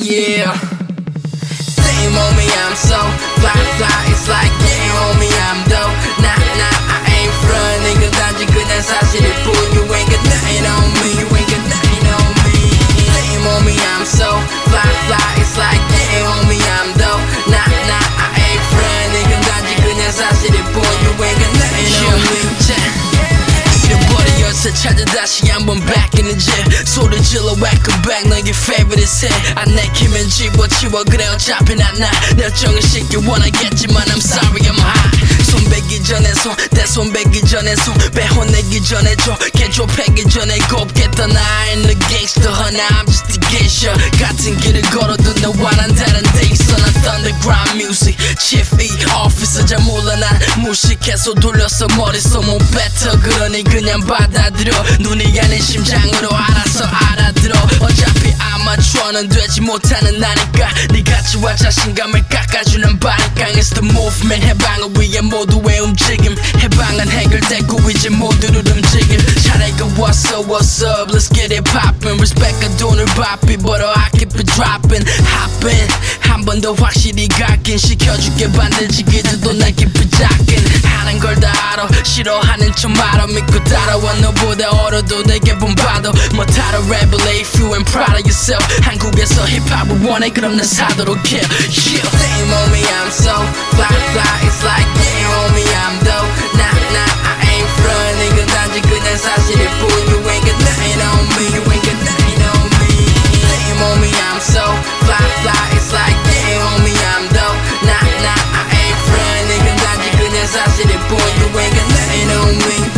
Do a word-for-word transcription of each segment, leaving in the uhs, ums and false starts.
yeah. Damn homie, I'm so fly fly. It's like yeah homie, I'm dope. Nah nah, I ain't frontin'. 그 단지 그냥 사실일 뿐. You ain't got nothing on me. You ain't got nothing on me. Damn homie, I'm so fly fly. It's like yeah homie, I'm dope. Nah nah, I ain't frontin'. 그 단지 그냥 사실일 뿐. You ain't got nothing on me. 잃어버려서 찾아 다시 한번 back in the gym. 소리 질러 welcome back 너의 favorite set. 안 내키면 집어치워 그래 어차피 난 나. 내 열정을 싣길 원하겠지만 I'm sorry I'm high. 손 베기 전에 손 내 손 베기 전에 손 빼혼내기 전에 줘 패기 전에 곱게 떠나. I ain't the gangster honey I'm just a geisha. 같은 길을 걸어도 너와는 다른 데 있어. 난 underground music Chief E officer 잘 몰라 난 무식해서 돌렸어 머릿속 못 뱉어. 그러니 그냥 받아들여. 눈이 아닌 심장으로 알아서 알아들어. 어차피 아마추어는 되지 못하는 나니까 네같이와 자신감을 깎아주는 바니까. It's the movement 해방을 위해 모두의 움직임. 해방은 해결되고 이제 모두를 움직임. 차례가 왔어 what's up let's get it poppin'. Respect과 돈을 바삐 but I keep it droppin'. Hop in 한 번 더 확실히 가긴 시켜줄게 반드시 그들도 날 깊이 잡긴. 하는 걸 다 알아 싫어하는 척 말아 믿고 따라와. 너보다 어려도 내게 본받아. 뭐 타러 rebel if you ain't proud of yourself. 한국에서 힙합을 원해 그럼 난 사도록 해. Yeah. Damn homie I'm so fly fly. It's like yeah homie I'm dope. Nah nah I ain't frontin'. 그 단지 그냥 사실일 뿐. You ain't got nothing on me. You ain't got nothing on me. Damn homie I'm so fly fly. It's like yeah homie I'm dope. Nah nah I ain't frontin'. 그 단지 그냥 사실일 뿐. You ain't got nothing on me.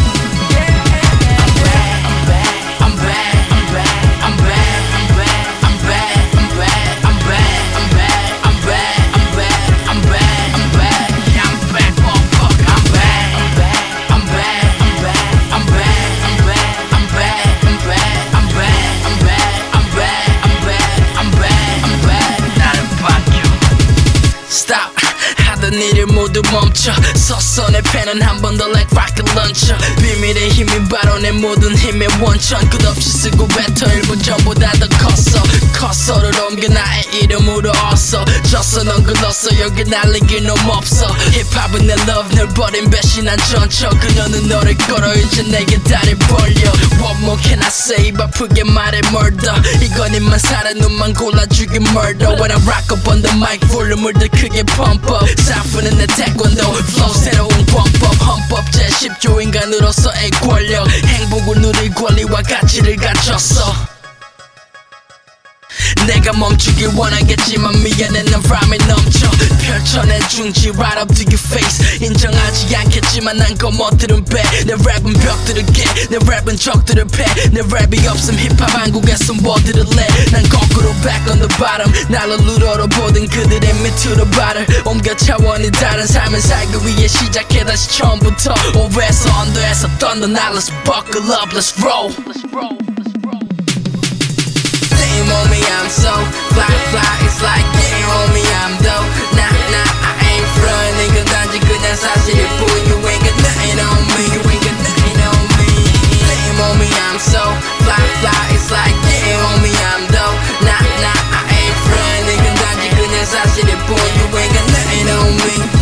일을 모두 멈춰 서서 내 펜은 한 번 더 like rocket launcher. 비밀의 힘이 바로 내 모든 힘의 원천. 끝없이 쓰고 뱉어 일본 전보다 더 컸어. 커서를 옮겨 나의 이름으로 어서 졌어 넌 글렀어 여기 날리길 놈 없어. 힙합은 내 love 널 버린 배신한 전처. 그녀는 너를 걸어 이제 내게 다리 벌려. What more can I say 바쁘게 말해 murder. 이건 입만 살아 눈만 골라 죽인 murder. When I rock up on the mic 볼륨을 더 크게 pump up. 사프는 내 태권도 flow 새로운 권법. 헌법 제십 조 인간으로서의 권력. 행복을 누릴 권리와 가치를 갖췄어. 내가 멈추길 원하겠지만 미안해 난 rhyme에 넘쳐. 펼쳐낸 중지 right up to your face. 인정하지 않겠지만 난 거머들은 빼. 내 랩은 벽들을 깨. 내 랩은 적들을 패. 내 랩이 없음 힙합 한국에서 뭐들을 내. 난 거꾸로 back on the bottom. 날로 루러로 보던 그들의 밑으로 발을 옮겨. 차원이 다른 삶을 살기 위해 시작해 다시 처음부터. 오해에서 언더에서 thunder. Now let's buckle up let's roll. Damn homie I'm so fly fly. It's like yeah homie I'm dope. Nah nah I ain't frontin'. 그 단지 그냥 사실일 뿐. You ain't got nothing on me. You ain't got nothing on me. Damn homie I'm so fly fly. It's like yeah homie I'm dope. Nah nah I ain't frontin'. 그 단지 그냥 사실일 뿐. You ain't got nothing on me.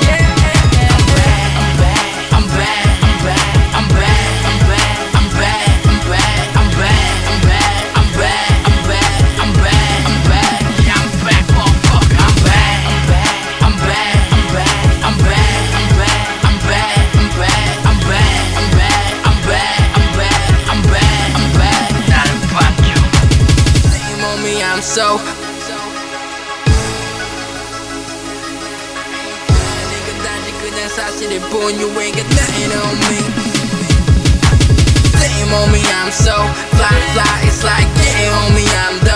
I'm so nigga 단지 그냥 사실일 뿐. You ain't got nothing on me. Damn homie I'm so fly fly. It's like yeah homie I'm